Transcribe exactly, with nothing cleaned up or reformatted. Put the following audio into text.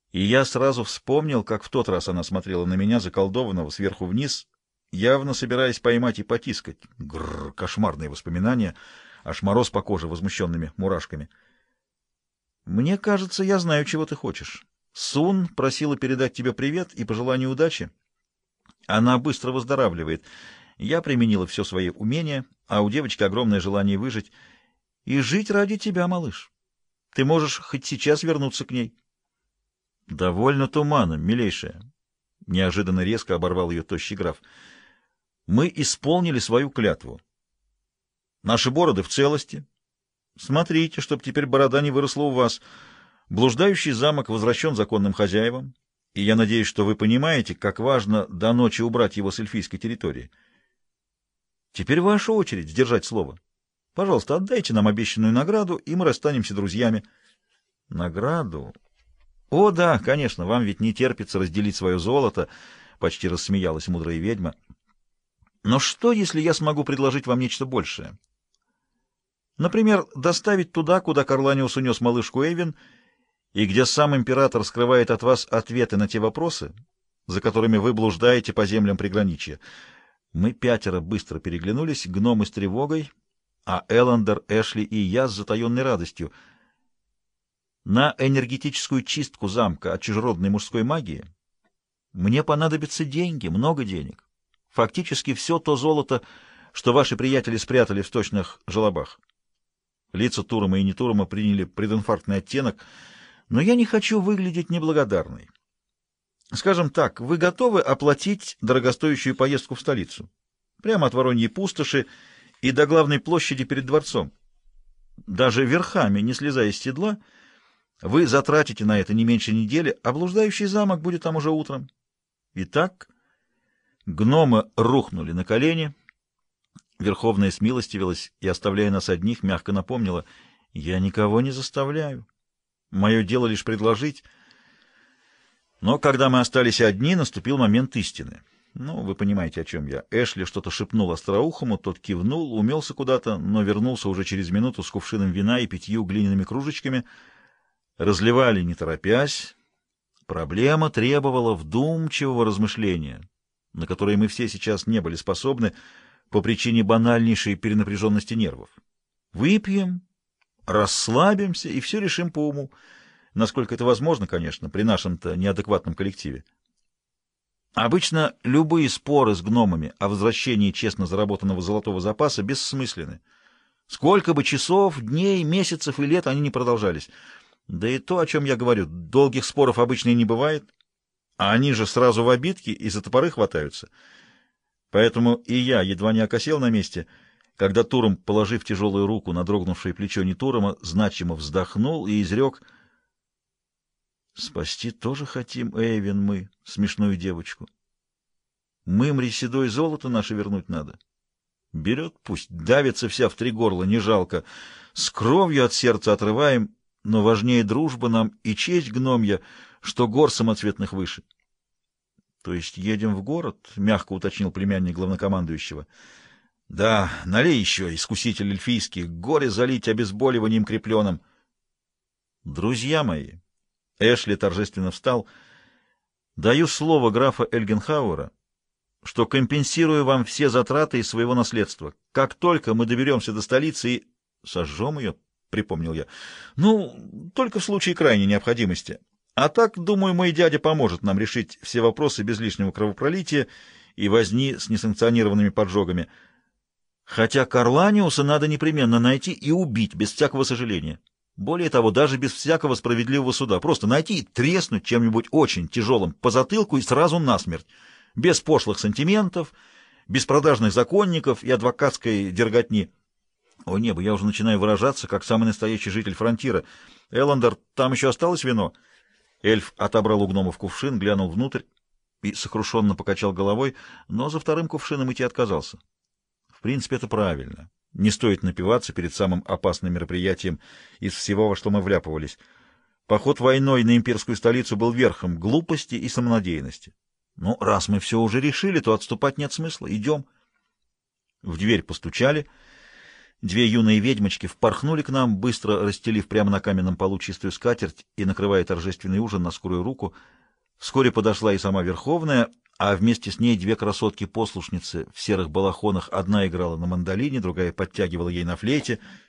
И я сразу вспомнил, как в тот раз она смотрела на меня, заколдованного, сверху вниз, явно собираясь поймать и потискать. Гррр, кошмарные воспоминания, аж мороз по коже возмущенными мурашками. «Мне кажется, я знаю, чего ты хочешь. Сун просила передать тебе привет и пожелание удачи. Она быстро выздоравливает. Я применила все свои умения, а у девочки огромное желание выжить. И жить ради тебя, малыш. Ты можешь хоть сейчас вернуться к ней». «Довольно туманно, милейшая», — неожиданно резко оборвал ее тощий граф. «Мы исполнили свою клятву. Наши бороды в целости. Смотрите, чтоб теперь борода не выросла у вас. Блуждающий замок возвращен законным хозяевам, и я надеюсь, что вы понимаете, как важно до ночи убрать его с эльфийской территории. Теперь ваша очередь сдержать слово. Пожалуйста, отдайте нам обещанную награду, и мы расстанемся друзьями». «Награду? О, да, конечно, вам ведь не терпится разделить свое золото», — почти рассмеялась мудрая ведьма. «Но что, если я смогу предложить вам нечто большее? Например, доставить туда, куда Карланиус унес малышку Эйвин, и где сам император скрывает от вас ответы на те вопросы, за которыми вы блуждаете по землям приграничья». Мы пятеро быстро переглянулись, гномы с тревогой, а Эллендер, Эшли и я с затаенной радостью. На энергетическую чистку замка от чужеродной мужской магии мне понадобятся деньги, много денег. Фактически все то золото, что ваши приятели спрятали в сточных желобах. Лица Турома и не Турома приняли прединфарктный оттенок, но я не хочу выглядеть неблагодарной. Скажем так, вы готовы оплатить дорогостоящую поездку в столицу? Прямо от Вороньей пустоши и до главной площади перед дворцом. Даже верхами, не слезая с седла, вы затратите на это не меньше недели, а блуждающий замок будет там уже утром. Итак, гномы рухнули на колени. Верховная смилостивилась и, оставляя нас одних, мягко напомнила: «Я никого не заставляю. Мое дело лишь предложить». Но когда мы остались одни, наступил момент истины. Ну, вы понимаете, о чем я. Эшли что-то шепнул остроухому, тот кивнул, умелся куда-то, но вернулся уже через минуту с кувшином вина и пятью глиняными кружечками. Разливали не торопясь. Проблема требовала вдумчивого размышления, на которое мы все сейчас не были способны по причине банальнейшей перенапряженности нервов. Выпьем, расслабимся и все решим по уму. Насколько это возможно, конечно, при нашем-то неадекватном коллективе. Обычно любые споры с гномами о возвращении честно заработанного золотого запаса бессмысленны. Сколько бы часов, дней, месяцев и лет они не продолжались. Да и то, о чем я говорю, долгих споров обычно и не бывает, а они же сразу в обидки и за топоры хватаются. Поэтому и я едва не окосел на месте, когда Туром, положив тяжелую руку на дрогнувшее плечо Нетурома, значимо вздохнул и изрек: «Спасти тоже хотим, Эйвин, мы, смешную девочку. Мымре седой золото наше вернуть надо. Берет, пусть давится вся в три горла, не жалко. С кровью от сердца отрываем, но важнее дружба нам и честь гномья, что гор самоцветных выше». «То есть едем в город?» — мягко уточнил племянник главнокомандующего. «Да, налей еще, искуситель эльфийский, горе залить обезболиванием крепленым». «Друзья мои», — Эшли торжественно встал, — «даю слово графа Эльгенхауэра, что компенсирую вам все затраты из своего наследства. Как только мы доберемся до столицы и...» «Сожжем ее?» — припомнил я. «Ну, только в случае крайней необходимости. А так, думаю, мой дядя поможет нам решить все вопросы без лишнего кровопролития и возни с несанкционированными поджогами. Хотя Карланиуса надо непременно найти и убить без всякого сожаления. Более того, даже без всякого справедливого суда. Просто найти и треснуть чем-нибудь очень тяжелым по затылку и сразу насмерть. Без пошлых сантиментов, без продажных законников и адвокатской дерготни. О небо, я уже начинаю выражаться, как самый настоящий житель фронтира. Эллендер, там еще осталось вино?» Эльф отобрал у гномов кувшин, глянул внутрь и сокрушенно покачал головой, но за вторым кувшином идти отказался. В принципе, это правильно. Не стоит напиваться перед самым опасным мероприятием из всего, во что мы вляпывались. Поход войной на имперскую столицу был верхом глупости и самонадеянности. Ну, раз мы все уже решили, то отступать нет смысла. Идем. В дверь постучали. Две юные ведьмочки впорхнули к нам, быстро расстелив прямо на каменном полу чистую скатерть и накрывая торжественный ужин на скорую руку. Вскоре подошла и сама Верховная, а вместе с ней две красотки-послушницы в серых балахонах. Одна играла на мандолине, другая подтягивала ей на флейте —